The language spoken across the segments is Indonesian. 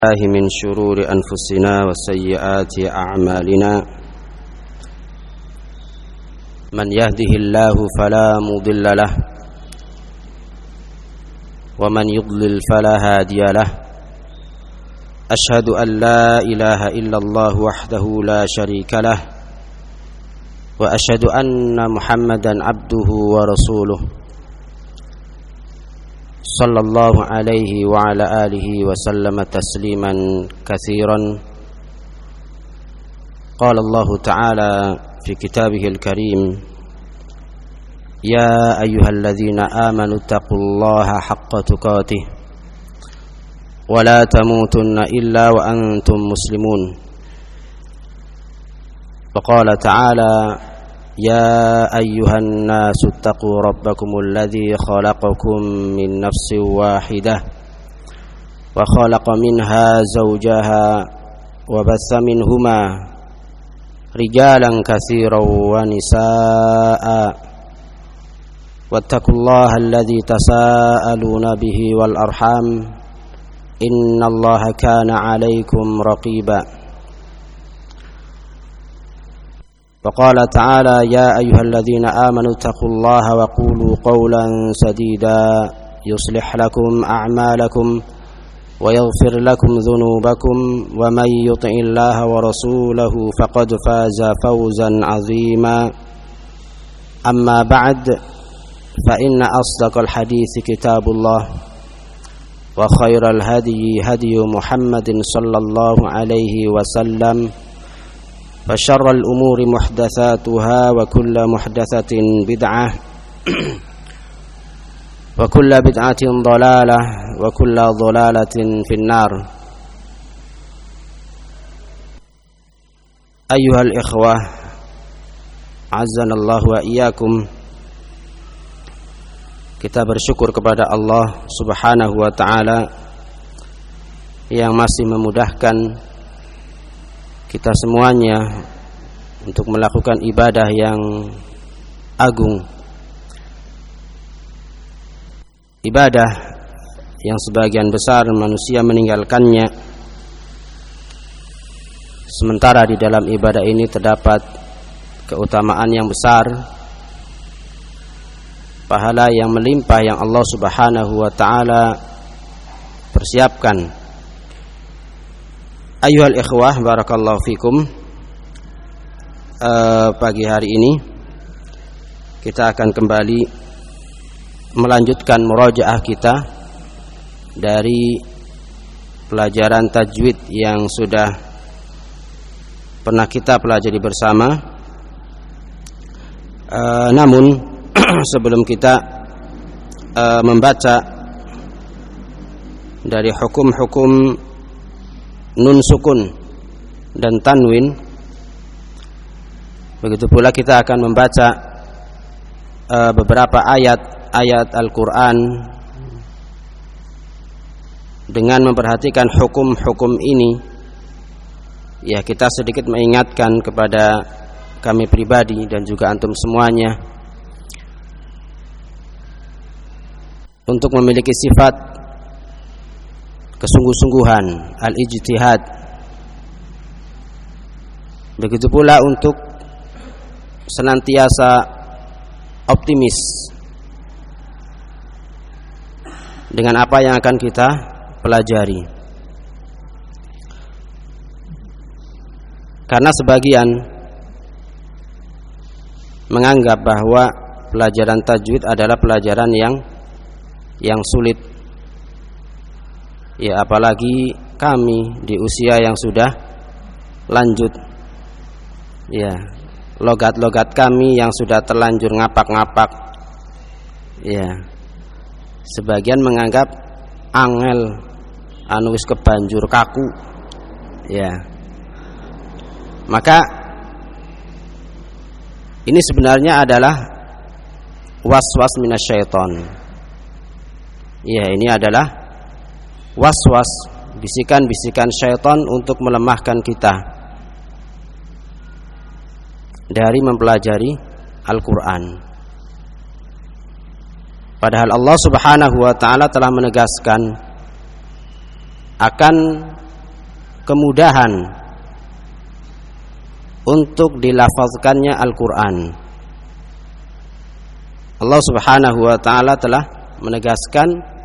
الله من شرور أنفسنا وسيئات أعمالنا من يهده الله فلا مضل له ومن يضلل فلا هادي له أشهد أن لا إله إلا الله وحده لا شريك له وأشهد أن محمدا عبده ورسوله صلى الله عليه وعلى آله وسلم تسليما كثيرا. قال الله تعالى في كتابه الكريم: يا أيها الذين آمنوا اتقوا الله حق تقاته ولا تموتن إلا وأنتم مسلمون. وقال تعالى: يا أيها الناس اتقوا ربكم الذي خلقكم من نفس واحدة وخلق منها زوجها وبث منهما رجالا كثيرا ونساء واتقوا الله الذي تساءلون به والأرحام إن الله كان عليكم رقيبا. وقال تعالى: يا أيها الذين آمنوا اتقوا الله وقولوا قولا سديدا يصلح لكم أعمالكم ويغفر لكم ذنوبكم ومن يطع الله ورسوله فقد فاز فوزا عظيما. أما بعد، فإن أصدق الحديث كتاب الله وخير الهدي هدي محمد صلى الله عليه وسلم وشر الأمور محدثاتها وكل محدثة بدعة وكل بدعة ضلالة وكل ضلالة في النار. أيها الإخوة عزنا الله وإياكم, kita bersyukur kepada Allah Subhanahu wa ta'ala yang masih memudahkan kita semuanya untuk melakukan ibadah yang agung, ibadah yang sebagian besar manusia meninggalkannya, sementara di dalam ibadah ini terdapat keutamaan yang besar, pahala yang melimpah yang Allah Subhanahu wa ta'ala persiapkan. Ayyuhal ikhwah, barakallahu fikum. Pagi hari ini kita akan kembali melanjutkan murajaah kita dari pelajaran tajwid yang sudah pernah kita pelajari bersama. Namun sebelum kita membaca dari hukum-hukum nun sukun dan tanwin, begitu pula kita akan membaca beberapa ayat-ayat Al-Quran dengan memperhatikan hukum-hukum ini. Ya, kita sedikit mengingatkan kepada kami pribadi dan juga antum semuanya untuk memiliki sifat kesungguh-sungguhan, al-ijtihad. Begitu pula untuk senantiasa optimis dengan apa yang akan kita pelajari. Karena sebagian menganggap bahwa pelajaran tajwid adalah pelajaran yang sulit. Ya, apalagi kami di usia yang sudah lanjut. Ya, logat-logat kami yang sudah terlanjur ngapak-ngapak. Ya, sebagian menganggap angel anu wis kebanjur kaku. Ya, maka ini sebenarnya adalah was-was minasyaiton. Ya, ini adalah was-was, bisikan-bisikan syaitan untuk melemahkan kita dari mempelajari Al-Quran. Padahal Allah Subhanahu wa ta'ala telah menegaskan akan kemudahan untuk dilafazkannya Al-Quran. Allah Subhanahu wa ta'ala telah menegaskan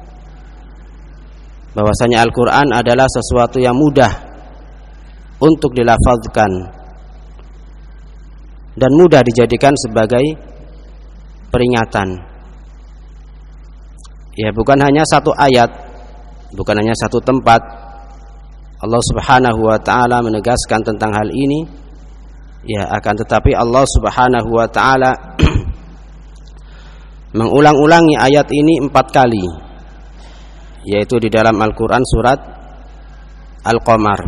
bahwasanya Al-Quran adalah sesuatu yang mudah untuk dilafazkan dan mudah dijadikan sebagai peringatan. Ya, bukan hanya satu ayat, bukan hanya satu tempat. Allah Subhanahu wa ta'ala menegaskan tentang hal ini. Ya, akan tetapi Allah Subhanahu wa ta'ala mengulang-ulangi ayat ini 4 kali, yaitu di dalam Al-Quran surat Al-Qamar.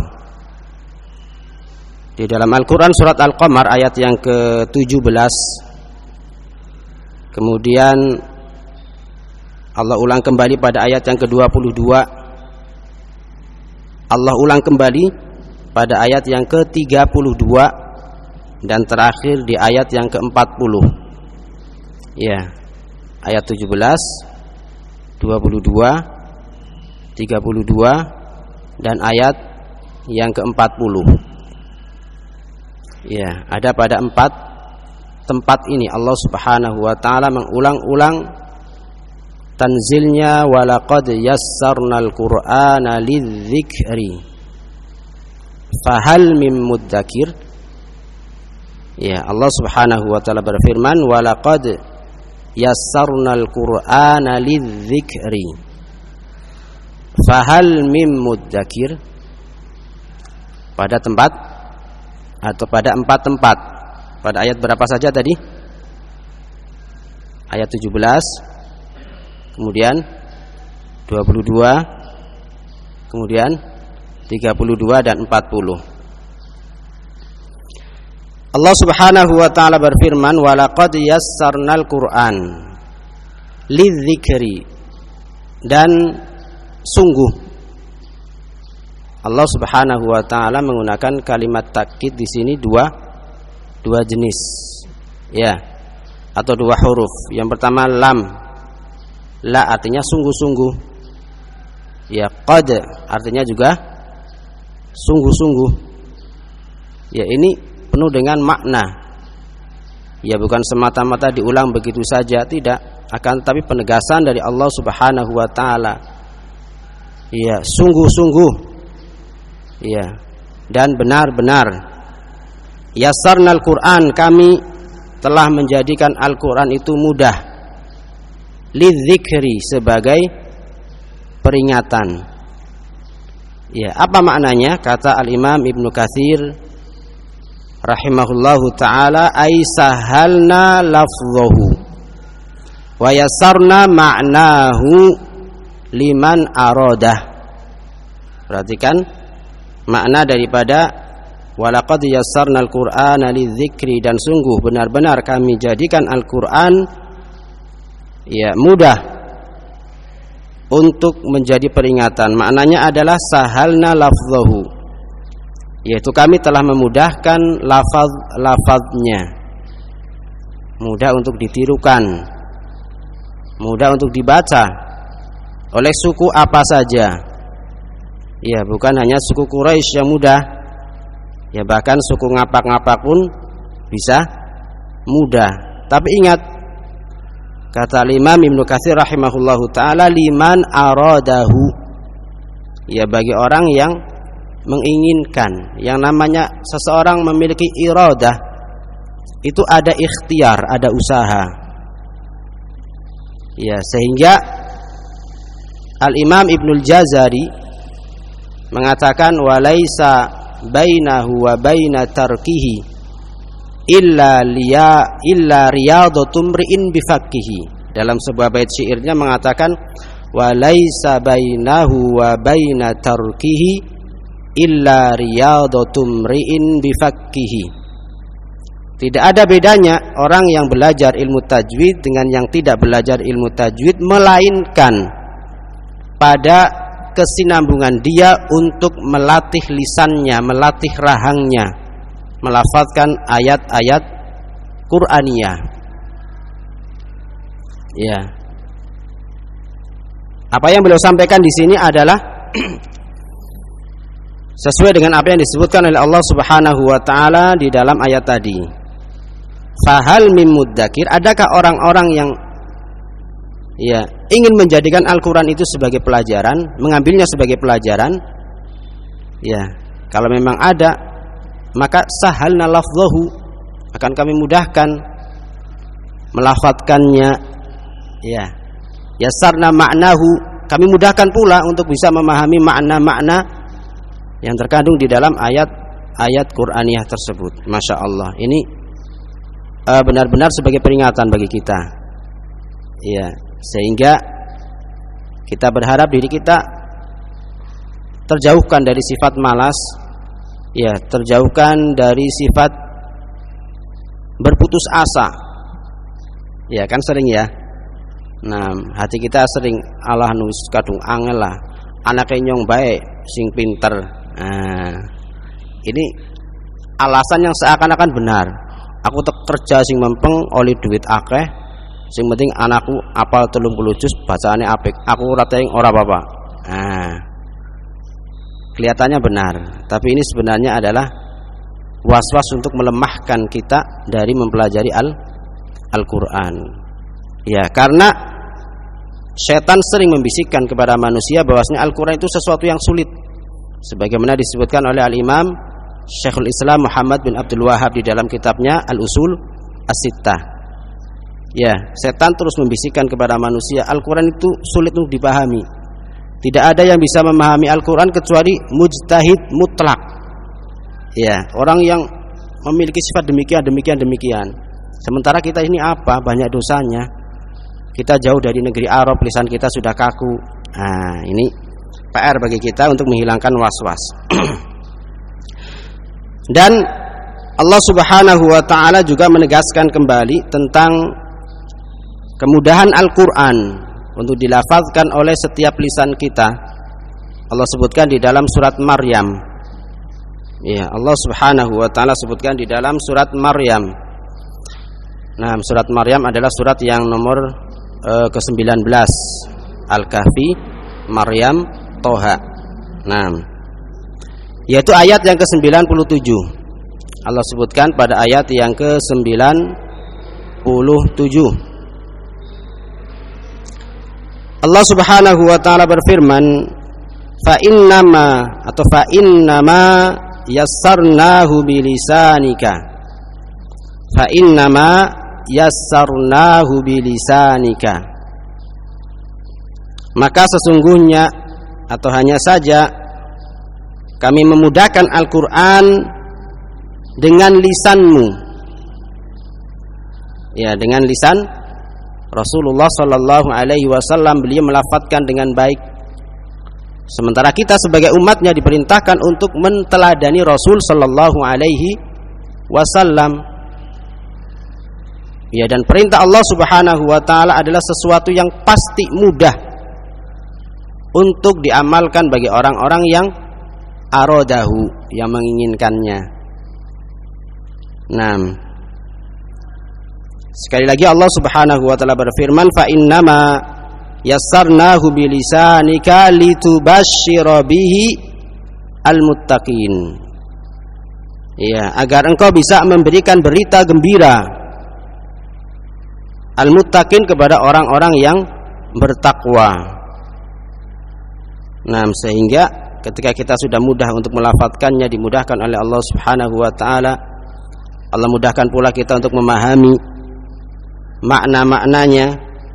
Di dalam Al-Quran surat Al-Qamar ayat yang ke-17, kemudian Allah ulang kembali pada ayat yang ke-22, Allah ulang kembali pada ayat yang ke-32, dan terakhir di ayat yang ke-40. Ya, ayat 17, 22, 32 dan ayat yang ke-40. Ya, ada pada 4 tempat ini Allah Subhanahu wa ta'ala mengulang-ulang tanzilnya walaqad yassarnal qur'ana lidzikri fahal mim mudzakir. Ya, Allah Subhanahu wa ta'ala berfirman walaqad yassarnal qur'ana lidzikri fahal mim mudzakir, pada tempat atau pada 4 tempat. Pada ayat berapa saja tadi? Ayat 17, kemudian 22, kemudian 32 dan 40. Allah Subhanahu wa ta'ala berfirman walaqad yassarnal Qur'an lidzikri, dan sungguh Allah Subhanahu wa ta'ala menggunakan kalimat takkid di sini dua jenis, ya, atau 2 huruf. Yang pertama lam, la artinya sungguh-sungguh. Ya, qad artinya juga sungguh-sungguh. Ya, ini penuh dengan makna. Ya, bukan semata-mata diulang begitu saja, tidak, akan tapi penegasan dari Allah Subhanahu wa ta'ala. Ya, sungguh-sungguh. Ya, dan benar-benar. Yassarnal Qur'an, kami telah menjadikan Al-Qur'an itu mudah. Lidzikri, sebagai peringatan. Ya, apa maknanya? Kata Al-Imam Ibnu Katsir rahimahullahu ta'ala, ay sahalna lafzahu wa yassarna ma'nahu liman aradah. Perhatikan makna daripada walaqad yassarnal qur'ana lidzikri, dan sungguh benar-benar kami jadikan Al-Qur'an ya mudah untuk menjadi peringatan. Maknanya adalah sahalna lafzahu, yaitu kami telah memudahkan lafaznya, mudah untuk ditirukan, mudah untuk dibaca oleh suku apa saja. Ya, bukan hanya suku Quraisy yang mudah, ya, bahkan suku ngapak-ngapak pun bisa mudah. Tapi ingat, kata Imam Ibnu Katsir rahimahullahu ta'ala, liman aradahu, ya, bagi orang yang menginginkan. Yang namanya seseorang memiliki iradah, itu ada ikhtiar, ada usaha. Ya, sehingga Al-Imam Ibnul Jazari mengatakan walaisa bainahu wa baina tarkihi illa riyadatum ri'in bifaqqihi. Dalam sebuah bait syairnya mengatakan walaisa bainahu wa baina tarkihi illa riyadatum ri'in bifaqqihi. Tidak ada bedanya orang yang belajar ilmu tajwid dengan yang tidak belajar ilmu tajwid, melainkan pada kesinambungan dia untuk melatih lisannya, melatih rahangnya, melafazkan ayat-ayat Qur'aniyah. Ya. Apa yang beliau sampaikan di sini adalah sesuai dengan apa yang disebutkan oleh Allah Subhanahu wa taala di dalam ayat tadi. Fahal mim mudzakir, adakah orang-orang yang ingin menjadikan Al-Qur'an itu sebagai pelajaran, mengambilnya sebagai pelajaran? Kalau memang ada, maka sahalna lafzahu, akan kami mudahkan melafadzkannya. Yassarna ma'nahu, kami mudahkan pula untuk bisa memahami makna-makna yang terkandung di dalam ayat-ayat Qur'aniyah tersebut. Masya Allah, ini benar-benar sebagai peringatan bagi kita. Sehingga kita berharap diri kita terjauhkan dari sifat malas, terjauhkan dari sifat berputus asa. Kan sering Nah, hati kita sering Allah nus kadung angel lah, anaknya nyong baik, sing pinter. Nah, ini alasan yang seakan-akan benar. Aku kerja sing mempeng oli duit akeh, sing penting anakku apal 30 juz, bacaane apik. Aku ora teng ora apa-apa. Nah, kelihatannya benar, tapi ini sebenarnya adalah was-was untuk melemahkan kita dari mempelajari Al-Qur'an. Karena setan sering membisikkan kepada manusia bahwasanya Al-Qur'an itu sesuatu yang sulit. Sebagaimana disebutkan oleh Al-Imam Syekhul Islam Muhammad bin Abdul Wahhab di dalam kitabnya Al-Usul As-Sittah. Setan terus membisikkan kepada manusia Al-Qur'an itu sulit untuk dipahami. Tidak ada yang bisa memahami Al-Qur'an kecuali mujtahid mutlak. Orang yang memiliki sifat demikian. Sementara kita ini apa? Banyak dosanya. Kita jauh dari negeri Arab, lisan kita sudah kaku. Nah, ini PR bagi kita untuk menghilangkan was-was. Dan Allah Subhanahu wa taala juga menegaskan kembali tentang kemudahan Al-Qur'an untuk dilafazkan oleh setiap lisan kita. Allah sebutkan di dalam surat Maryam. Allah Subhanahu wa taala sebutkan di dalam surat Maryam. Nah, surat Maryam adalah surat yang nomor ke-19. Al-Kahfi, Maryam, Toha. Nah, yaitu ayat yang ke-97. Allah sebutkan pada ayat yang ke-97. Allah Subhanahu wa taala berfirman, fa innama yassarnahu bilisanika. Fa innama yassarnahu bilisanika. Maka sesungguhnya atau hanya saja kami memudahkan Al-Qur'an dengan lisanmu. Dengan lisan Rasulullah sallallahu alaihi wasallam, beliau melafadzkan dengan baik. Sementara kita sebagai umatnya diperintahkan untuk menteladani Rasul sallallahu alaihi wasallam. Dan perintah Allah Subhanahu wa taala adalah sesuatu yang pasti mudah untuk diamalkan bagi orang-orang yang aradahu, yang menginginkannya. Nah, sekali lagi Allah Subhanahu wa taala berfirman, fa innama yassarnahu bilisanika litubashshira bihi almuttaqin. Agar engkau bisa memberikan berita gembira al-muttaqin kepada orang-orang yang bertakwa. Nah, sehingga ketika kita sudah mudah untuk melafadzkannya, dimudahkan oleh Allah Subhanahu wa taala, Allah mudahkan pula kita untuk memahami makna-maknanya.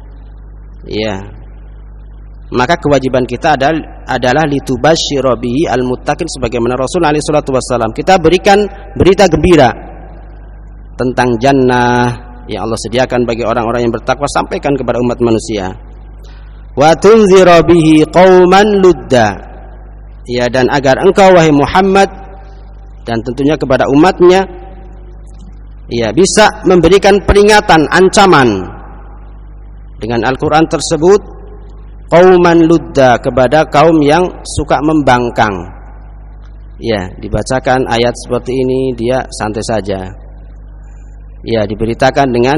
Maka kewajiban kita adalah litubashshira bihi al-muttaqin, sebagaimana Rasul alaihi salatu wasallam kita berikan berita gembira tentang jannah yang Allah sediakan bagi orang-orang yang bertakwa, sampaikan kepada umat manusia. Wa tunzira bihi qauman ludda. Dan agar engkau wahai Muhammad dan tentunya kepada umatnya bisa memberikan peringatan, ancaman dengan Al-Qur'an tersebut, qauman ludda, kepada kaum yang suka membangkang. Dibacakan ayat seperti ini dia santai saja. Diberitakan dengan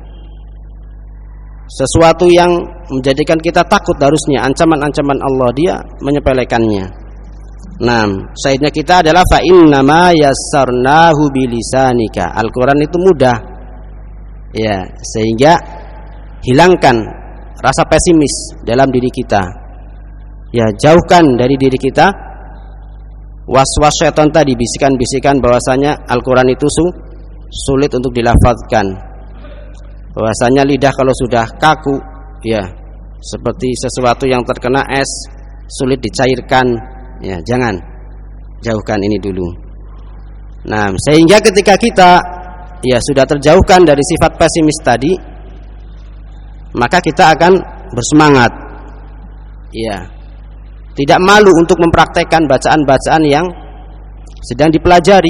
sesuatu yang menjadikan kita takut harusnya, ancaman-ancaman Allah, dia menyepelekannya. Nah, syaitnya kita adalah fa innama yassarnahu bilisanika. Al-Qur'an itu mudah. Ya, sehingga hilangkan rasa pesimis dalam diri kita. Ya, jauhkan dari diri kita was-was syaitan tadi, bisikan-bisikan bahwasanya Al-Qur'an itu sulit untuk dilafazkan. Bahwasanya lidah kalau sudah kaku, ya, seperti sesuatu yang terkena es, sulit dicairkan. Ya, jangan, jauhkan ini dulu. Nah, sehingga ketika kita ya sudah terjauhkan dari sifat pesimis tadi, maka kita akan bersemangat. Ya, tidak malu untuk mempraktekkan bacaan-bacaan yang sedang dipelajari.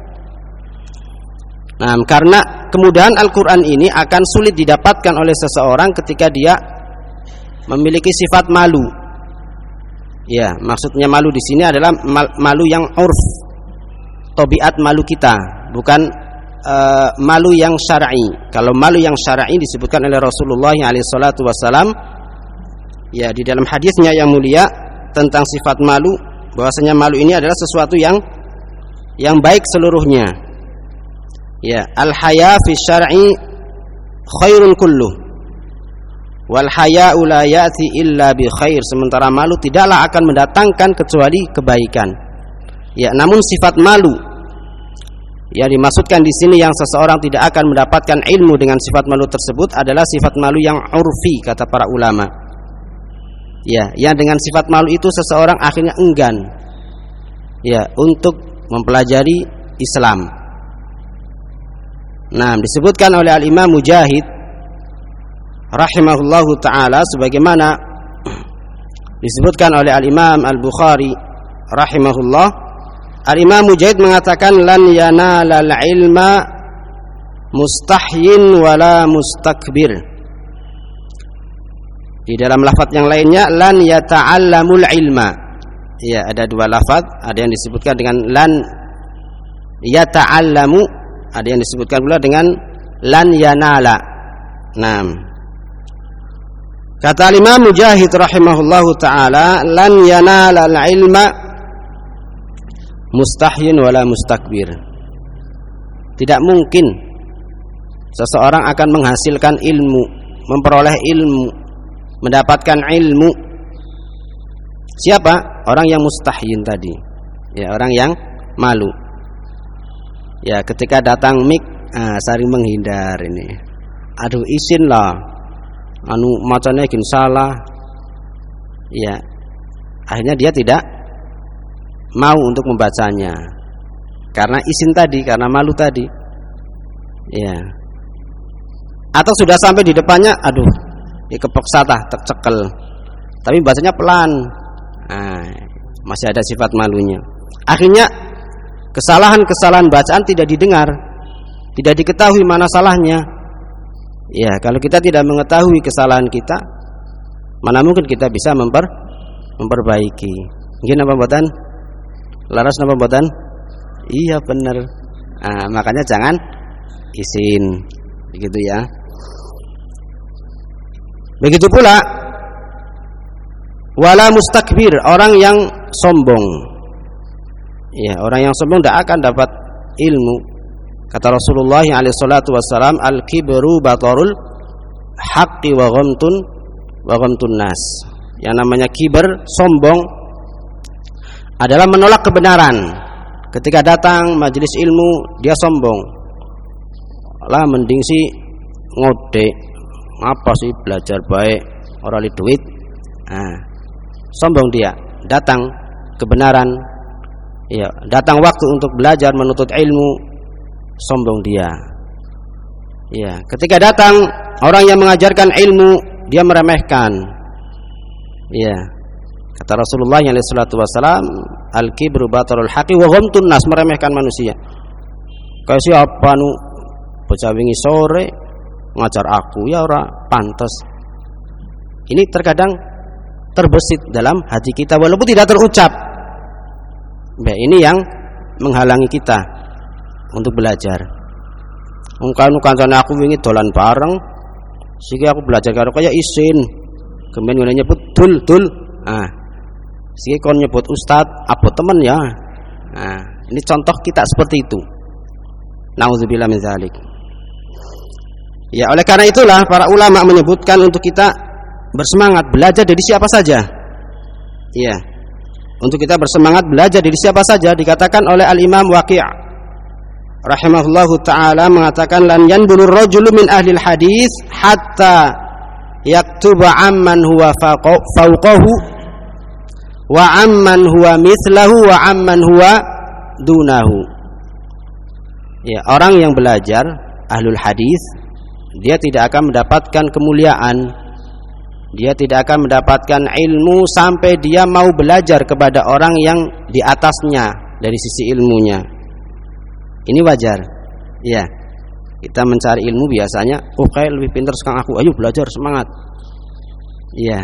Nah, karena kemudahan Al-Qur'an ini akan sulit didapatkan oleh seseorang ketika dia memiliki sifat malu. Ya, maksudnya malu di sini adalah malu yang urf, tabiat malu kita, bukan malu yang syar'i. Kalau malu yang syar'i disebutkan oleh Rasulullah SAW, ya, di dalam hadisnya yang mulia tentang sifat malu, bahwasanya malu ini adalah sesuatu yang baik seluruhnya. Ya, al-haya fi syar'i khairun kulluh. Wal haya'u la ya'ti illa bi khair. Sementara malu tidaklah akan mendatangkan kecuali kebaikan. Ya, namun sifat malu yang dimaksudkan di sini yang seseorang tidak akan mendapatkan ilmu dengan sifat malu tersebut adalah sifat malu yang urfi, kata para ulama. Ya, yang dengan sifat malu itu seseorang akhirnya enggan, ya, untuk mempelajari Islam. Nah, disebutkan oleh Al-Imam Mujahid rahimahullahu ta'ala, sebagaimana disebutkan oleh Al-Imam Al-Bukhari rahimahullah, Al-Imam Mujahid mengatakan lan yanalal ilma mustahyin wala mustakbir. Di dalam lafaz yang lainnya lan yata'allamul ilma. Ya, ada dua lafaz, ada yang disebutkan dengan lan yata'allamu, ada yang disebutkan pula dengan lan yanala. Nah, kata Imam Mujahid rahimahullahu ta'ala, lan yanala al-ilma mustahyin wala mustakbir. Tidak mungkin seseorang akan menghasilkan ilmu, memperoleh ilmu, mendapatkan ilmu. Siapa? Orang yang mustahyin tadi. Ya, orang yang malu. Ya, ketika datang mik, saling menghindar ini. Aduh, izin lah. Macamnya gini salah. Ya, akhirnya dia tidak mau untuk membacanya karena isin tadi, karena malu tadi. Ya, atau sudah sampai di depannya, aduh, kepeksa tah tercekel, tapi bacanya pelan. Masih ada sifat malunya. Akhirnya kesalahan-kesalahan bacaan tidak didengar, tidak diketahui mana salahnya. Ya, kalau kita tidak mengetahui kesalahan kita, mana mungkin kita bisa memperbaiki. Mungkin apa mboten? Laras napa mboten? Iya benar. Makanya jangan isin, begitu ya. Begitu pula wala mustakbir, orang yang sombong. Ya, orang yang sombong tidak akan dapat ilmu. Kata Rasulullah SAW, al-kibru batarul haqqi wa ghamtun nas. Yang namanya kiber, sombong, adalah menolak kebenaran. Ketika datang majelis ilmu, dia sombong. Lah mending sih ngode, apa sih belajar baik, orang li duit. Sombong dia. Datang kebenaran, ya, datang waktu untuk belajar menuntut ilmu, sombong dia. Ya, ketika datang orang yang mengajarkan ilmu, dia meremehkan. Ya, kata Rasulullah SAW, al-kibru batarul haqqi wa ghamtun nas, meremehkan manusia. Kayak siapa nu bocah wingi sore ngajar aku, ya ora pantas. Ini terkadang terbesit dalam hati kita walaupun tidak terucap. Ya, ini yang menghalangi kita untuk belajar. Ungkanu kancane aku wingi dolan bareng, siki aku belajar karo kaya isin. Kemen ngene nyebut dul. Siki kon nyebut ustad, apa temen ya. Nah, ini contoh kita seperti itu. Nauzubillah min dzalik. Ya, oleh karena itulah para ulama menyebutkan untuk kita bersemangat belajar dari siapa saja. Ya. Untuk kita bersemangat belajar dari siapa saja, dikatakan oleh Al-Imam Waqi' rahimahullahu taala mengatakan lan yanbulur rajulu min ahlil hadis hatta yaktuba amman huwa fawqahu wa amman huwa mithlahu wa amman huwa dunahu. Ya, orang yang belajar ahlul hadis dia tidak akan mendapatkan kemuliaan, dia tidak akan mendapatkan ilmu sampai dia mau belajar kepada orang yang di atasnya dari sisi ilmunya. Ini wajar. Ya. Kita mencari ilmu biasanya, oh kayak lebih pintar sekarang aku, ayo belajar, semangat. Ya.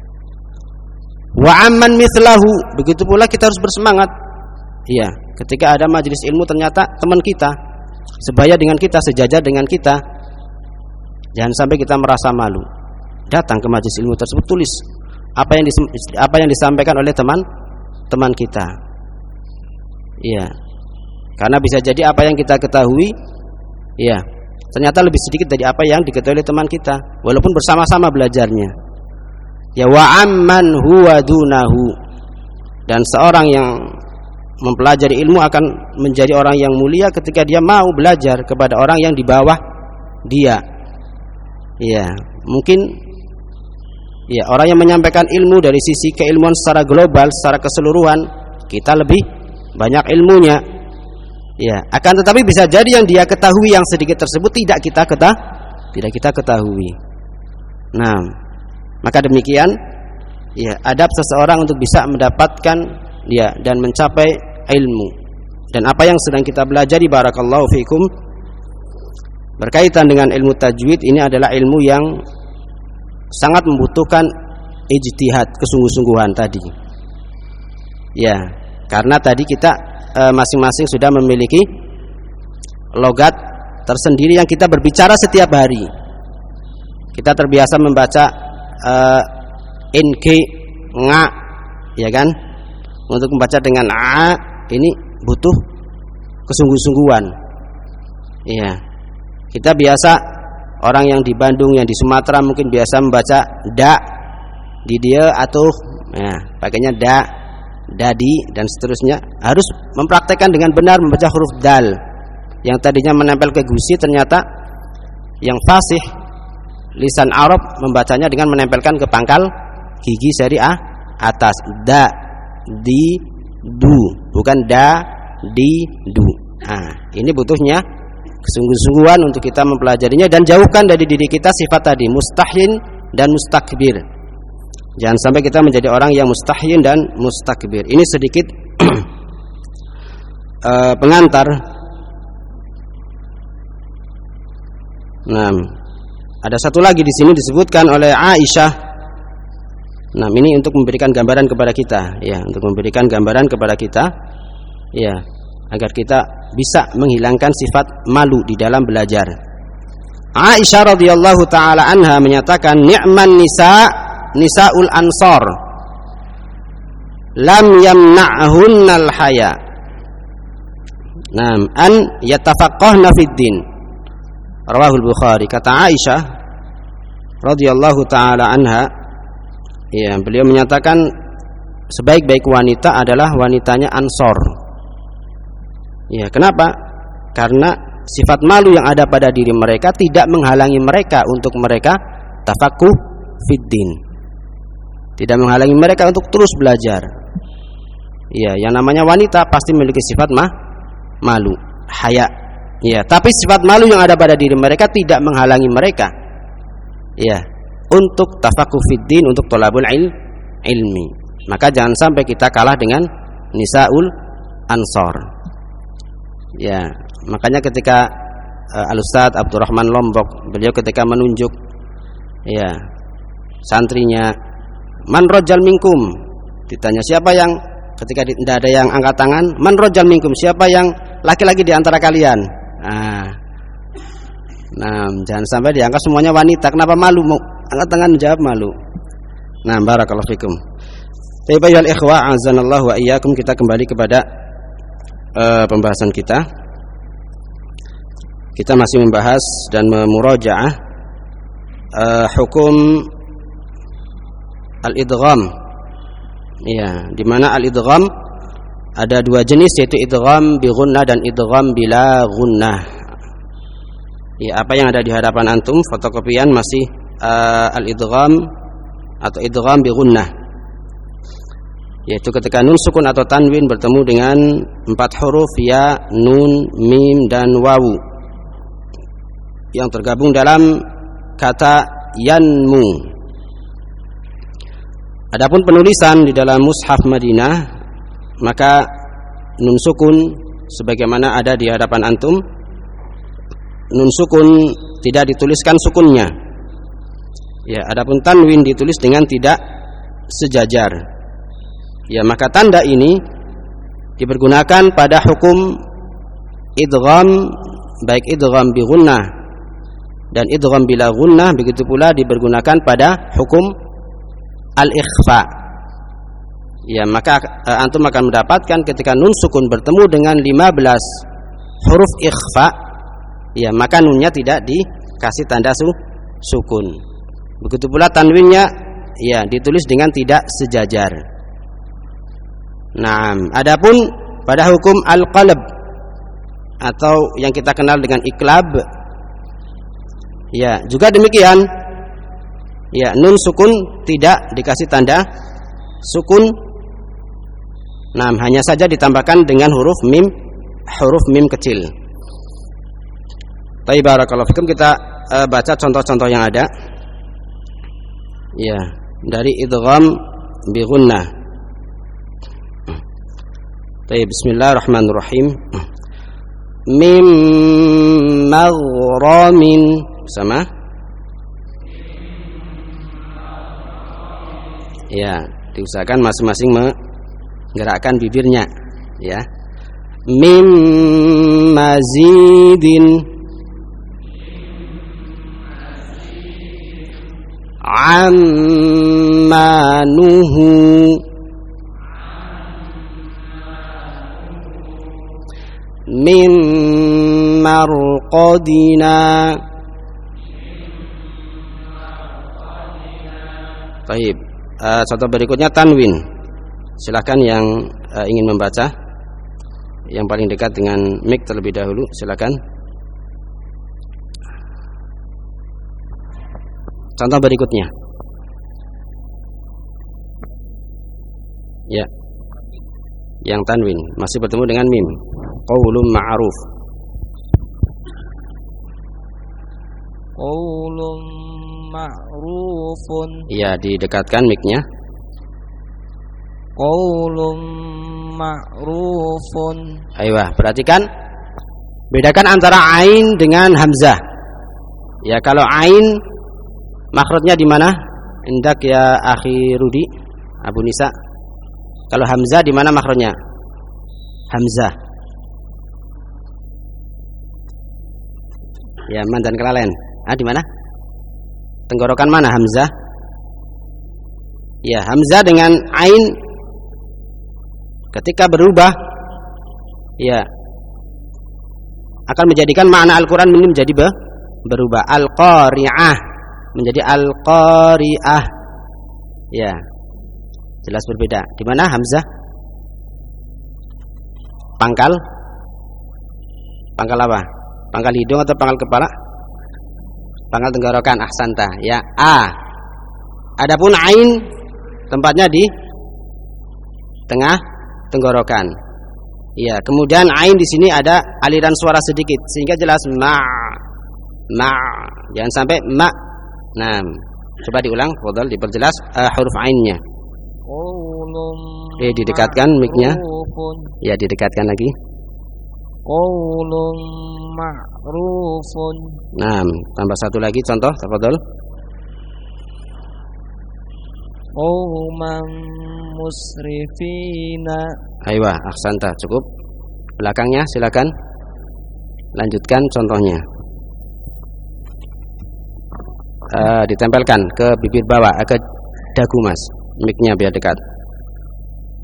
Wa amman mithlahu, begitu pula kita harus bersemangat. Ya, ketika ada majelis ilmu ternyata teman kita, sebaya dengan kita, sejajar dengan kita, jangan sampai kita merasa malu. Datang ke majelis ilmu tersebut, tulis apa yang disampaikan oleh teman kita. Iya. Karena bisa jadi apa yang kita ketahui, iya, ternyata lebih sedikit dari apa yang diketahui oleh teman kita, walaupun bersama-sama belajarnya. Ya, wa amman huwa dunahu. Dan seorang yang mempelajari ilmu akan menjadi orang yang mulia ketika dia mau belajar kepada orang yang di bawah dia. Iya, mungkin ya, orang yang menyampaikan ilmu dari sisi keilmuan secara global, secara keseluruhan, kita lebih banyak ilmunya. Ya, akan tetapi bisa jadi yang dia ketahui yang sedikit tersebut tidak kita ketahui. Nah, maka demikian ya, adab seseorang untuk bisa mendapatkan ya dan mencapai ilmu. Dan apa yang sedang kita belajar di barakallahu fikum berkaitan dengan ilmu tajwid ini adalah ilmu yang sangat membutuhkan ijtihad, kesungguh-sungguhan tadi. Ya, karena tadi kita masing-masing sudah memiliki logat tersendiri yang kita berbicara setiap hari. Kita terbiasa membaca inke, nga, ya kan? Untuk membaca dengan a ini butuh kesungguh-sungguhan. Iya. Kita biasa, orang yang di Bandung, yang di Sumatera mungkin biasa membaca da di dia atau ya, pakainya da, dadi dan seterusnya. Harus mempraktekkan dengan benar membaca huruf dal. Yang tadinya menempel ke gusi, ternyata yang fasih lisan Arab membacanya dengan menempelkan ke pangkal gigi seri a atas. Da, di, du, bukan da, di, du. Nah, ini butuhnya kesungguh-sungguhan untuk kita mempelajarinya dan jauhkan dari diri kita sifat tadi mustahyin dan mustakbir. Jangan sampai kita menjadi orang yang mustahyin dan mustakbir. Ini sedikit pengantar. Nah, ada satu lagi di sini disebutkan oleh Aisyah. Nah, ini untuk memberikan gambaran kepada kita, ya, untuk memberikan gambaran kepada kita, ya, agar kita bisa menghilangkan sifat malu di dalam belajar. Aisyah radhiyallahu taala anha menyatakan, "Ni'man nisaul ansar lam yamna'hunnal haya." Naam, an yatafaqqahna fid din. Rawahul Bukhari. Kata Aisyah radhiyallahu taala anha, ya, beliau menyatakan sebaik-baik wanita adalah wanitanya Ansor. Ya, kenapa? Karena sifat malu yang ada pada diri mereka tidak menghalangi mereka untuk mereka tafaqquh fid din. Tidak menghalangi mereka untuk terus belajar. Ya, yang namanya wanita pasti memiliki sifat malu, haya. Ya, tapi sifat malu yang ada pada diri mereka tidak menghalangi mereka, ya, untuk tafaqquh fid din, untuk thalabul ilmi. Maka jangan sampai kita kalah dengan nisaul ansor. Ya, makanya ketika Al-Ustaz Abdurrahman Lombok, beliau ketika menunjuk, ya, santrinya, man rajal minkum, ditanya siapa yang, ketika tidak ada yang angkat tangan, man rajal minkum, siapa yang laki-laki di antara kalian. Nah, jangan sampai diangkat semuanya wanita. Kenapa malu? Mau angkat tangan menjawab malu. Nah, barakallahu fikum. Tayyibal ikhwah, azanallahu wa iyyakum, kita kembali kepada pembahasan kita. Kita masih membahas dan memurajaah hukum al-idgham. Ya, di mana al-idgham ada dua jenis, yaitu idgham bi gunnah dan idgham bila gunnah. Ya, apa yang ada di hadapan antum fotokopian masih al-idgham atau idgham bi gunnah, yaitu ketika nun sukun atau tanwin bertemu dengan 4 huruf ya, nun, mim dan wawu yang tergabung dalam kata yanmu. Adapun penulisan di dalam mushaf Madinah, maka nun sukun sebagaimana ada di hadapan antum, nun sukun tidak dituliskan sukunnya. Ya, adapun tanwin ditulis dengan tidak sejajar. Ya, maka tanda ini dipergunakan pada hukum idgham, baik idgham bi gunnah dan idgham bila gunnah, begitu pula dipergunakan pada hukum al-ikhfa. Ya, maka antum akan mendapatkan ketika nun sukun bertemu dengan 15 huruf ikhfa, ya, maka nunnya tidak dikasih tanda sukun. Begitu pula tanwinnya, ya, ditulis dengan tidak sejajar. Nah, adapun pada hukum al-qalb atau yang kita kenal dengan iklab, ya, juga demikian. Ya, nun sukun tidak dikasih tanda sukun. Nah, hanya saja ditambahkan dengan huruf mim kecil. Baik, barakallahu fikum, kita baca contoh-contoh yang ada. Ya, dari idgham bi gunnah. Baik, bismillahirrahmanirrahim. Mim maghramin, sama? Ya, diusahakan masing-masing menggerakkan bibirnya, ya. Mim mazidin, ammanuhu, min marqadina. Baik, contoh berikutnya tanwin. Silakan yang ingin membaca, yang paling dekat dengan mic terlebih dahulu, silakan. Contoh berikutnya. Ya, yang tanwin masih bertemu dengan mim. Qaulun ma'ruf. Qaulun ma'rufun. Ya, didekatkan mic-nya. Qaulun ma'rufun. Ayo, perhatikan, bedakan antara ain dengan hamzah. Ya, kalau ain makhrajnya di mana? Indak ya akhi Rudi, Abu Nisa. Kalau hamzah di mana makhrajnya? Hamzah. Ya, man dan kelalen. Di mana? Tenggorokan mana hamzah? Ya, hamzah dengan ain ketika berubah, ya, akan menjadikan makna Al-Quran ini menjadi berubah. Al-Qari'ah menjadi Al-Qari'ah. Ya, jelas berbeda. Di mana hamzah? Pangkal apa? Pangkal hidung atau pangkal kepala? Pangkal tenggorokan. Ahsanta. Ya, a. Adapun ain tempatnya di tengah tenggorokan. Ya, kemudian ain di sini ada aliran suara sedikit sehingga jelas ma. Jangan sampai ma. Nah, coba diulang, fadhal, diperjelas huruf ainnya. Didekatkan mic-nya. Ya, didekatkan lagi. Qaulun ma'rufun. Nah, tambah satu lagi contoh, tafadhol. Qauman musrifina. Aywa, ahsanta, cukup. Belakangnya silakan. Lanjutkan contohnya. Ditempelkan ke bibir bawah, ke dagu Mas. Mic-nya biar dekat.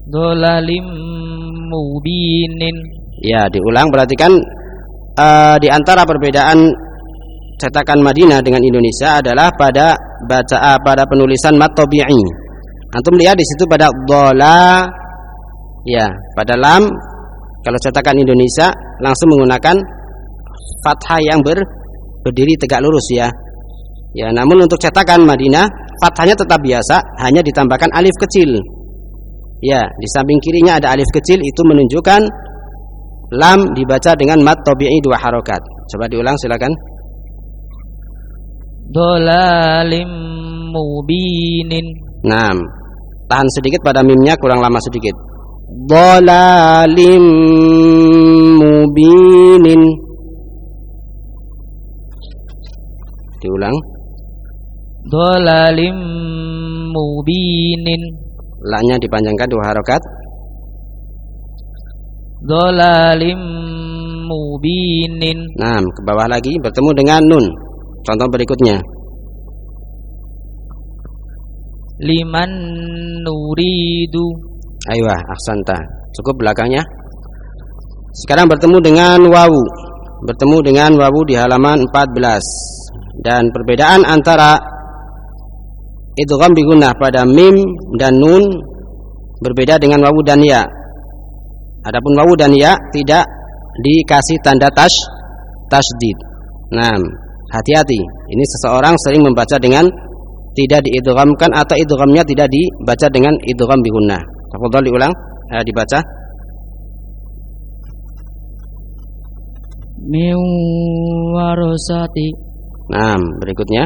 Dolalim mubinin. Ya, diulang, perhatikan di antara perbedaan cetakan Madinah dengan Indonesia adalah pada pada penulisan mat tabi'i. Antum lihat di situ pada dola, ya, pada lam. Kalau cetakan Indonesia langsung menggunakan fathah yang berdiri tegak lurus, ya. Ya, namun untuk cetakan Madinah fathahnya tetap biasa, hanya ditambahkan alif kecil. Ya, di samping kirinya ada alif kecil, itu menunjukkan lam dibaca dengan mat tabi'i 2 harokat. Coba diulang, silakan. Dolalim mubinin. Nah, tahan sedikit pada mimnya, kurang lama sedikit. Dolalim mubinin. Diulang. Dolalim mubinin. La-nya dipanjangkan 2 harokat. Dolalim mubinin. Nah, ke bawah lagi bertemu dengan nun. Contoh berikutnya. Liman nuridu. Aiyah, ahsanta. Cukup belakangnya. Sekarang bertemu dengan wawu. Bertemu dengan wawu di halaman 14. Dan perbedaan antara idgham bi gunnah pada mim dan nun berbeda dengan wawu dan ya. Adapun wawu dan ya tidak dikasih tanda tasydid. Nah, hati-hati. Ini seseorang sering membaca dengan tidak diidghamkan atau idghamnya tidak dibaca dengan idgham bi gunnah. Tafadhol diulang, dibaca. Min warasati. Nah, berikutnya.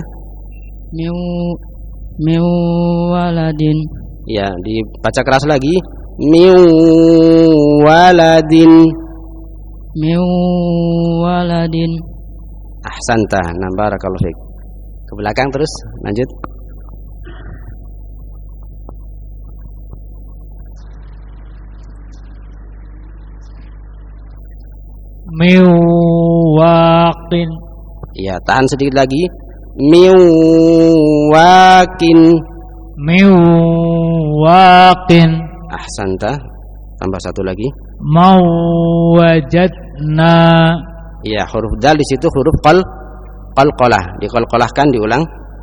Min waladin. Ya, dibaca keras lagi. Min waladin. Min waladin. Ahsanta. Nah, barakallahu fiik. Ke belakang terus, lanjut. Miwaqin. Ya, tahan sedikit lagi. Miwakin. Miwaqin. Ahsanta. Tambah satu lagi. Mawajadna. Ya, huruf dal di situ huruf qalqalah. Diqalqalahkan, diulang.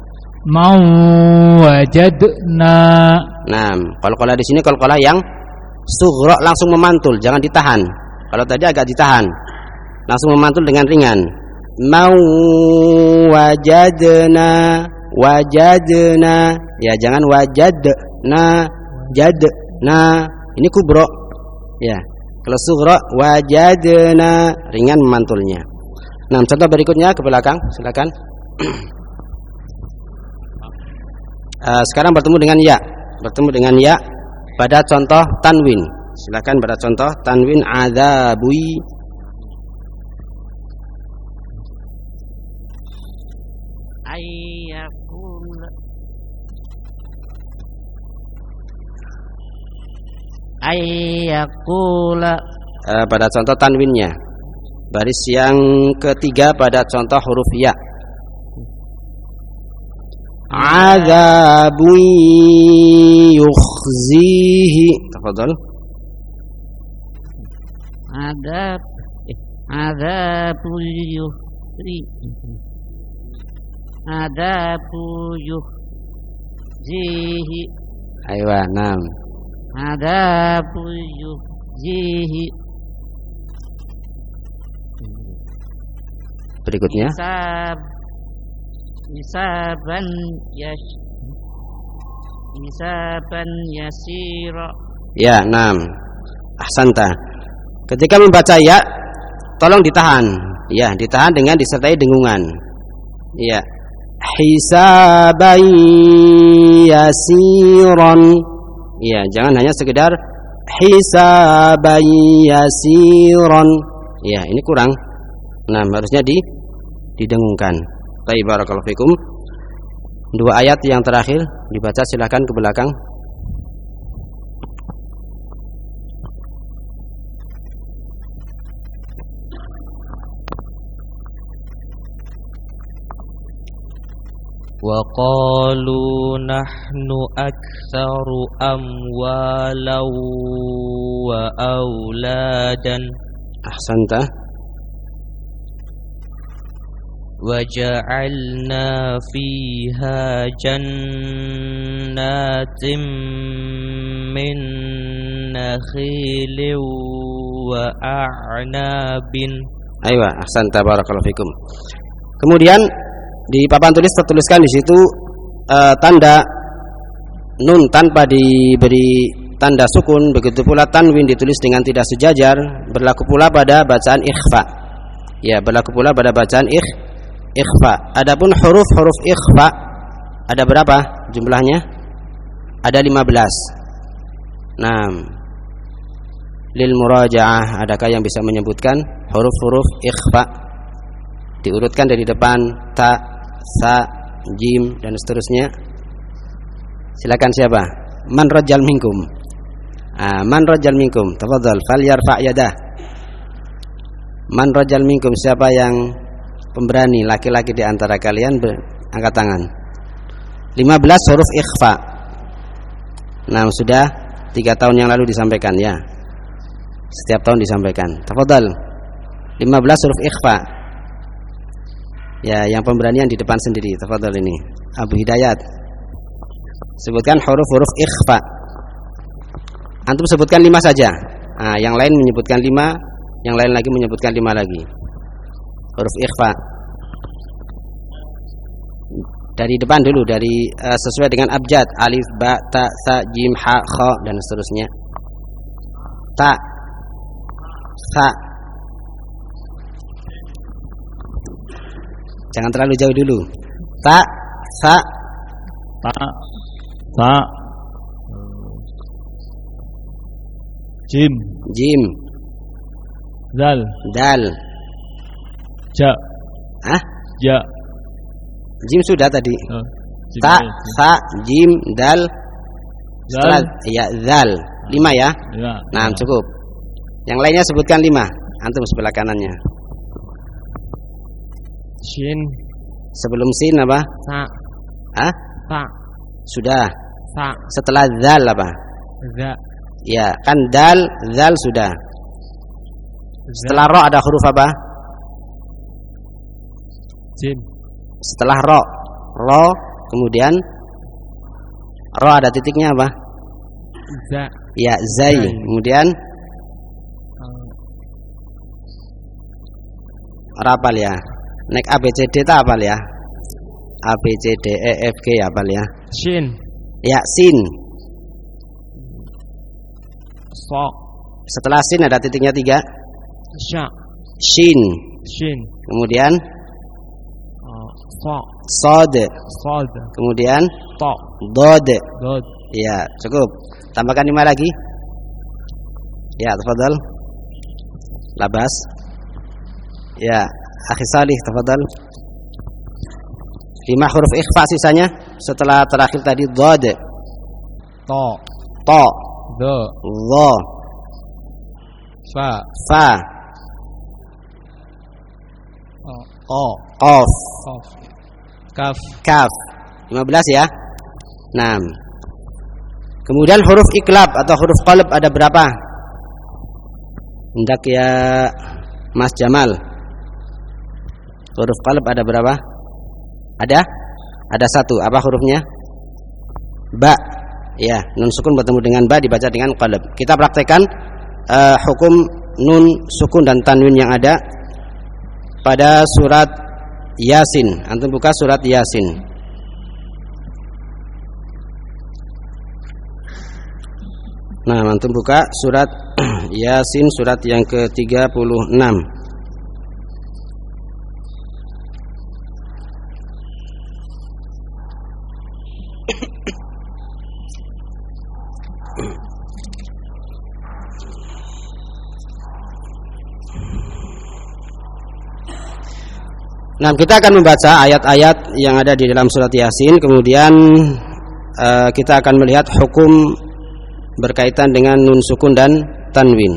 Mawajadna. Nah, qalqalah di sini qalqalah yang sughra, langsung memantul, jangan ditahan. Kalau tadi agak ditahan, langsung memantul dengan ringan. Mau wajadna, wajadna. Ya, jangan wajadna, jadna. Ini kubro. Ya. Kalau sughra wajadna, ringan memantulnya. Nah, contoh berikutnya ke belakang, silakan. Sekarang bertemu dengan ya. Bertemu dengan ya pada contoh tanwin. Silakan pada contoh tanwin adzabui. Ayyakula. Pada contoh tanwinnya, baris yang ketiga pada contoh huruf ya. Adzabun yukhzihi. Tafadhal. Adzabul yukhzihi. Aywa, nam. Adzabul yukhzihi. Berikutnya. Hisaban yasira. Ya, nam. Ahsanta. Ketika membaca ya, tolong ditahan. Ya, ditahan dengan disertai dengungan. Ya. Hisaban yasiran. Ya, jangan hanya sekedar hisaban yasiran. Ya, ini kurang. Nah, harusnya didengungkan. Baik, barakallahu fikum. 2 ayat yang terakhir dibaca, silakan ke belakang. وقالوا نحن أكثر أموالا وأولادا أحسنت. وجعلنا فيها جنات من نخيل وأعناب. Aywa, ahsanta, barakallahu fikum. Kemudian di papan tulis tertuliskan di situ tanda nun tanpa diberi tanda sukun, begitu pula tanwin ditulis dengan tidak sejajar, berlaku pula pada bacaan ikhfa. Ya, berlaku pula pada bacaan ikhfa. Adapun huruf-huruf ikhfa ada berapa jumlahnya? Ada 15. Lil murajaah, adakah yang bisa menyebutkan huruf-huruf ikhfa? Diurutkan dari depan, ta, sa, jim dan seterusnya. Silakan siapa? Man rajal minkum. Man rajal minkum, tafadhal falyarfa' yadah. Man rajal minkum, siapa yang pemberani laki-laki di antara kalian, angkat tangan. 15 huruf ikhfa. Sudah 3 tahun yang lalu disampaikan ya. Setiap tahun disampaikan. Tafadhal. 15 huruf ikhfa. Ya, yang pemberanian di depan sendiri. Tafadhal ini. Abu Hidayat. Sebutkan huruf-huruf ikhfa. Antum sebutkan 5 saja. Yang lain menyebutkan 5, yang lain lagi menyebutkan 5 lagi. Huruf ikhfa. Dari depan dulu, dari sesuai dengan abjad, alif, ba, ta, sa, jim, ha, kha dan seterusnya. Ta, sa. Jangan terlalu jauh dulu. Ta, sa, ta, sa, jim, jim, dal, dal, ja, ja. Jim sudah tadi. Ta, sa, jim, dal. Setelah ya zal. 5 ya. Nah, cukup. Yang lainnya sebutkan 5. Antum sebelah kanannya. Shin. Sebelum sin apa? Sa. Sa. Sudah. Sa. Setelah zal apa? Za. Ya, kan dal, zal sudah. Setelah ro ada huruf apa? Jim. Setelah ro, kemudian ro ada titiknya apa? Za. Ya, zai. Kemudian rapal ya. Nek A B C D tak apal ya? A B C D E F G apal ya? Shin. Ya, sin. Sa. Setelah sin ada titiknya 3. Sha. Shin. Shin. Kemudian Sa. Sod. Sad. Kemudian Ta. Dod. Dod. Ya, cukup. Tambahkan 5 lagi. Ya, tafadhal. Labas. Ya, akhi Salih, tafadhal. 5 huruf ikhfa sisanya setelah terakhir tadi dod. Ta. Ta. Da. Dha. Fa. Fa. Qa. Qaf. Qaf. Kaf. Kaf. 15 ya. 6. Kemudian huruf iklab atau huruf qalb ada berapa? Hendak ya Mas Jamal. Huruf qalb ada berapa? Ada? Ada 1. Apa hurufnya? Ba. Ya, nun sukun bertemu dengan ba dibaca dengan qalb. Kita praktekkan hukum nun sukun dan tanwin yang ada pada surat Yasin. Antum buka surat Yasin. Nah, antum buka surat Yasin, surat yang ke-36. Nah, kita akan membaca ayat-ayat yang ada di dalam surat Yasin. Kemudian kita akan melihat hukum berkaitan dengan nun sukun dan tanwin.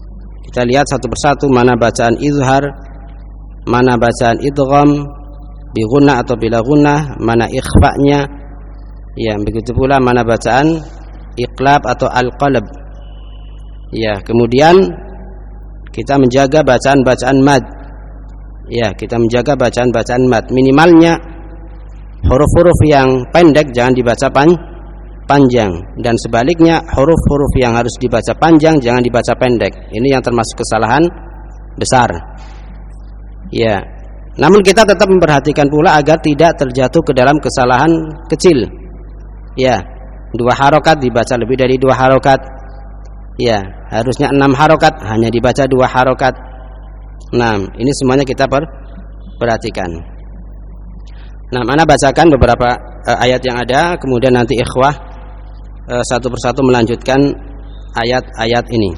Kita lihat satu persatu mana bacaan izhar, mana bacaan idgham, bi gunnah atau bila gunnah, mana ikhfa-nya. Ya, begitu pula mana bacaan iqlab atau al-qalb. Ya, kemudian kita menjaga bacaan-bacaan mad. Ya, kita menjaga bacaan-bacaan mad. Minimalnya huruf-huruf yang pendek jangan dibaca panjang, dan sebaliknya huruf-huruf yang harus dibaca panjang jangan dibaca pendek. Ini yang termasuk kesalahan besar. Ya, namun kita tetap memperhatikan pula agar tidak terjatuh ke dalam kesalahan kecil. Ya, 2 harokat dibaca lebih dari 2 harokat. Ya, harusnya 6 harokat hanya dibaca 2 harokat. Nah, ini semuanya kita perhatikan. Nah, ana bacakan beberapa ayat yang ada, kemudian nanti ikhwah satu persatu melanjutkan ayat-ayat ini.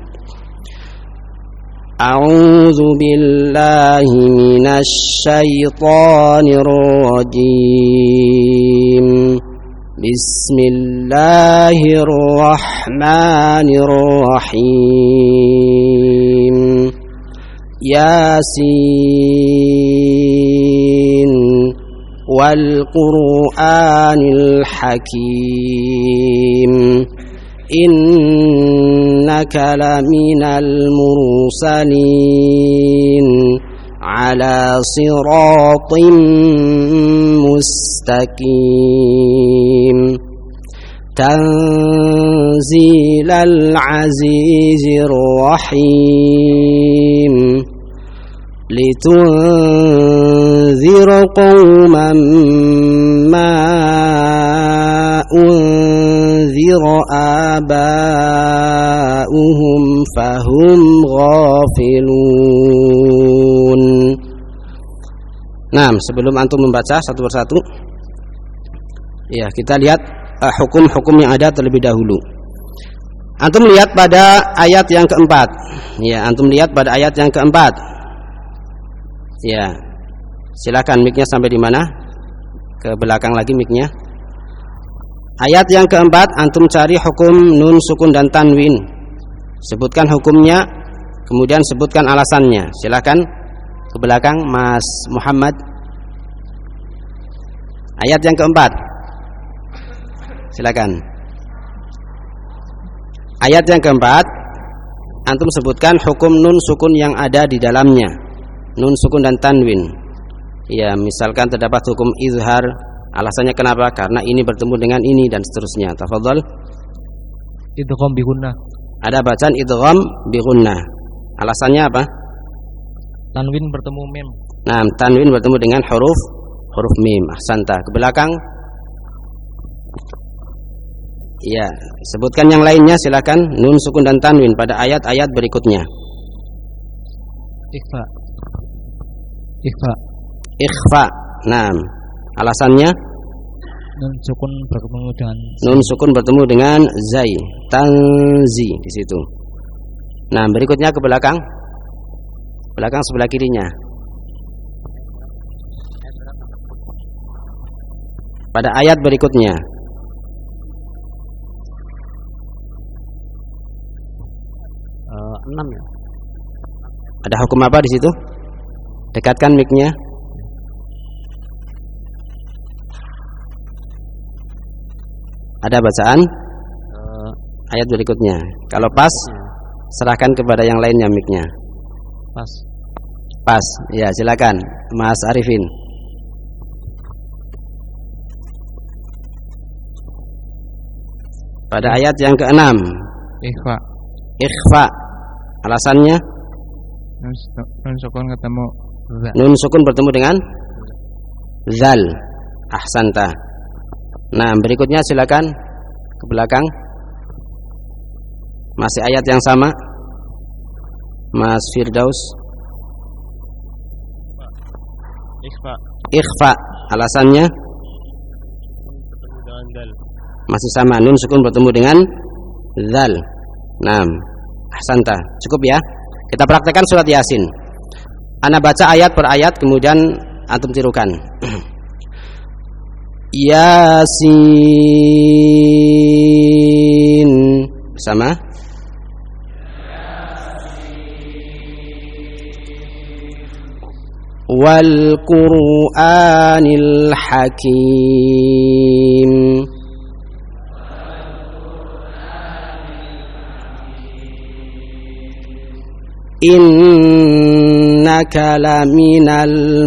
A'udzu billahi minasy syaithanir rajim. Bismillahirrahmanirrahim. Yasin wal Qur'anil Hakim. Innaka laminal mursalin ala siratim mustaqim. Tanzilal azizir rahim. Litunzira qauman ma unzira aba'uhum fahum ghafilun. Nah, sebelum antum membaca satu persatu, ya, kita lihat hukum-hukum yang ada terlebih dahulu. Antum lihat pada ayat yang keempat. Ya, antum lihat pada ayat yang keempat. Ya, silakan mic-nya sampai di mana? Ke belakang lagi mic-nya. Ayat yang keempat, antum cari hukum nun, sukun dan tanwin. Sebutkan hukumnya, kemudian sebutkan alasannya. Silakan ke belakang, Mas Muhammad. Ayat yang keempat, silakan. Ayat yang keempat, antum sebutkan hukum nun, sukun yang ada di dalamnya. Nun, sukun dan tanwin. Ya, misalkan terdapat hukum izhar, alasannya kenapa? Karena ini bertemu dengan ini dan seterusnya. Tafadhol. Idgham bi gunnah. Ada bacaan idgham bi gunnah. Alasannya apa? Tanwin bertemu mim. Nah, tanwin bertemu dengan huruf mim. Ahsanta. Ke belakang. Ya, sebutkan yang lainnya silakan. Nun, sukun dan tanwin pada ayat-ayat berikutnya. Ikhfa. Nah, alasannya Nun sukun bertemu dengan nun sukun bertemu dengan zai, tanzi di situ. Nah, berikutnya ke belakang. Belakang sebelah kirinya. Pada ayat berikutnya. Ya. Ada hukum apa di situ? Dekatkan mic-nya. Ada bacaan ayat berikutnya. Kalau pas, serahkan kepada yang lainnya mic-nya. Pas. Ya, silakan Mas Arifin. Pada ayat yang ke-6. Ikhfa. Alasannya? Nun sukun ketemu za. Nun sukun bertemu dengan zal. Ahsanta. Nah, berikutnya silakan ke belakang. Masih ayat yang sama, Mas Firdaus. Ikhfa. Alasannya? Masih sama, nun sukun bertemu dengan zal. Nah, ahsanta. Cukup ya. Kita praktekkan surat Yasin. Ana baca ayat per ayat, kemudian antum tirukan. Yasin. Bersama. wal Qur'anil hakim. Innaka laminal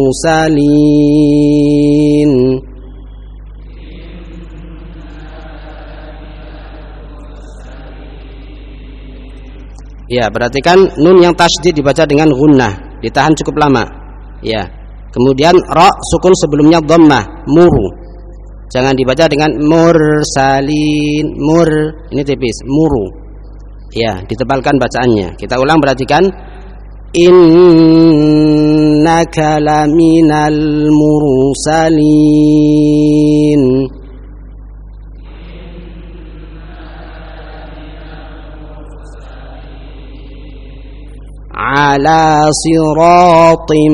mursalin. Ya, perhatikan nun yang tasydid dibaca dengan gunnah, ditahan cukup lama. Ya. Kemudian ra sukun sebelumnya dhammah, muru. Jangan dibaca dengan mursalin, mur. Ini tipis, muru. Ya, ditebalkan bacaannya. Kita ulang, perhatikan. Innaka laminal mursalin. Ala siratim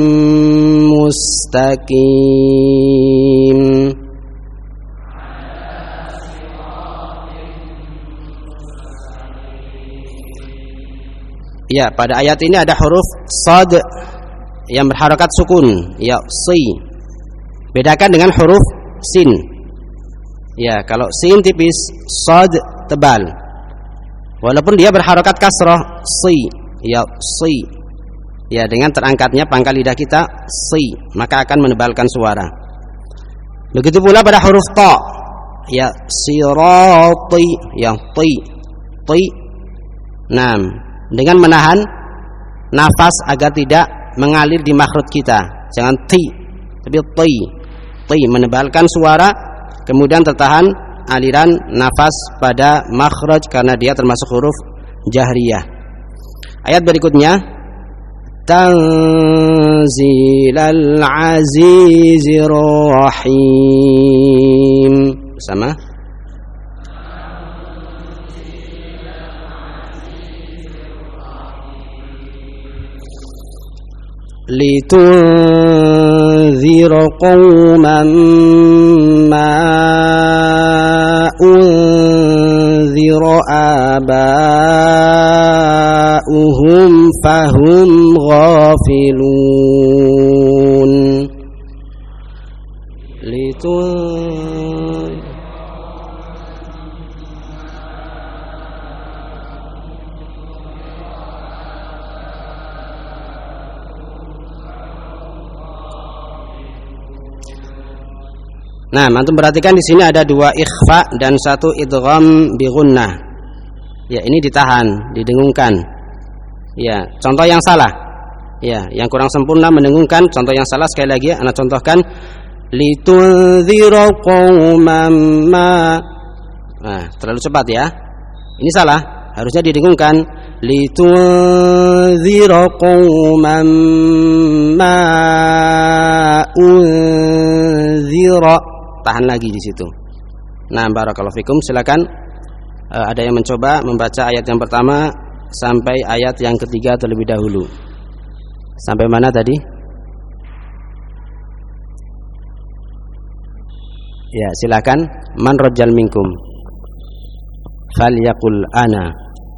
mustaqim. Ya, pada ayat ini ada huruf sad yang berharakat sukun, ya, si. Bedakan dengan huruf sin. Ya, kalau sin tipis, sad tebal. Walaupun dia berharakat kasrah, si. Ya, si. Ya, dengan terangkatnya pangkal lidah kita si, maka akan menebalkan suara. Begitu pula pada huruf ta. Ya, sirati, ya, ti. Ti. Nah, dengan menahan nafas agar tidak mengalir di makhraj kita. Jangan ti, tapi ti. Ti menebalkan suara, kemudian tertahan aliran nafas pada makhraj karena dia termasuk huruf jahriyah. Ayat berikutnya, Tanzilal Azizir Rahim. Sama. Litunzir qauman ma unzir aba'uhum fahum ghafilun. Nah, antum perhatikan di sini ada dua ikhfa dan satu idgham bi gunnah. Ya, ini ditahan, didengungkan. Ya, contoh yang salah. Ya, yang kurang sempurna mendengungkan. Contoh yang salah sekali lagi ana contohkan, litunzira qauman ma. Nah, terlalu cepat ya. Ini salah, harusnya didengungkan. Litunzira qauman ma unzira. Tahan lagi di situ. Nah, barakallahu fikum, silakan ada yang mencoba membaca ayat yang pertama sampai ayat yang ketiga terlebih dahulu. Sampai mana tadi? Ya, silakan. Man rajal minkum falyaqul ana.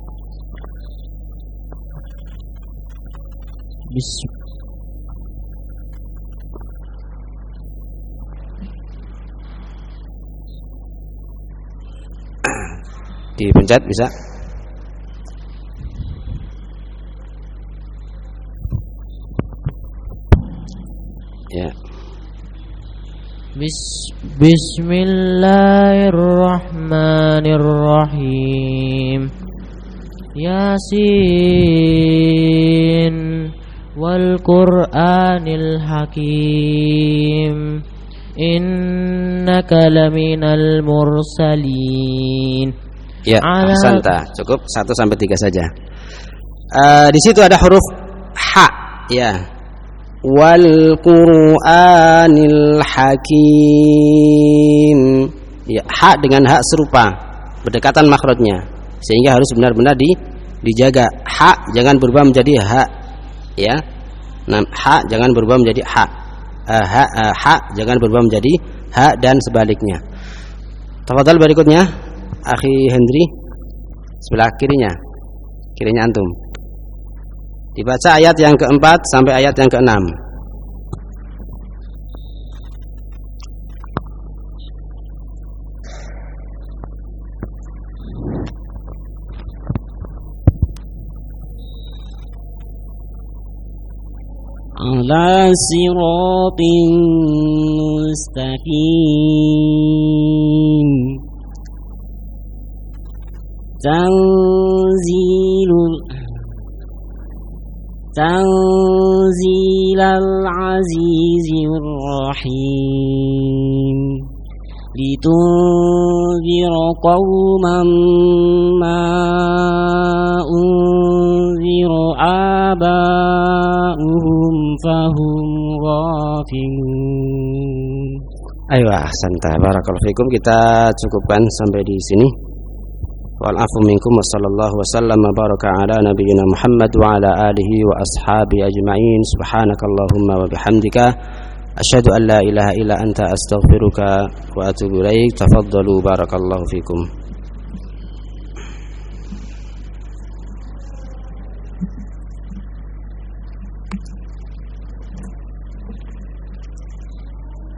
Dipencet bisa. Ya. Bismillahirrahmanirrahim. Yasin wal Qur'anil hakim. Innaka laminal mursalin. Ya, ahsanta. Cukup 1 sampai 3 saja. Di situ ada huruf ha, ya. Wal Qur'anil hakim. Ya, ha dengan ha serupa, berdekatan makhrajnya, sehingga harus benar-benar dijaga. Ha jangan berubah menjadi ha, ya. Nah, ha jangan berubah menjadi ha. Ha jangan berubah menjadi ha dan sebaliknya. Tafadhal berikutnya, Akhi Hendri, sebelah kirinya antum. Dibaca ayat yang keempat sampai ayat yang keenam. Ala siratin mustaqim Tanzilal azizir rahim litunzira qauman ma unzira aba'uhum fahum ghafilun. Ayo ahsanta, barakallahu fikum. Kita cukupkan sampai di sini. Wal afu minkum wa sallallahu wa sallama baraka ala nabiyyina Muhammad wa ala alihi wa ashabi ajma'in. Subhanakallahumma wa bihamdika asyhadu an la ilaha illa anta astaghfiruka wa atubu ilaik. Tafaddalu, barakallahu fikum.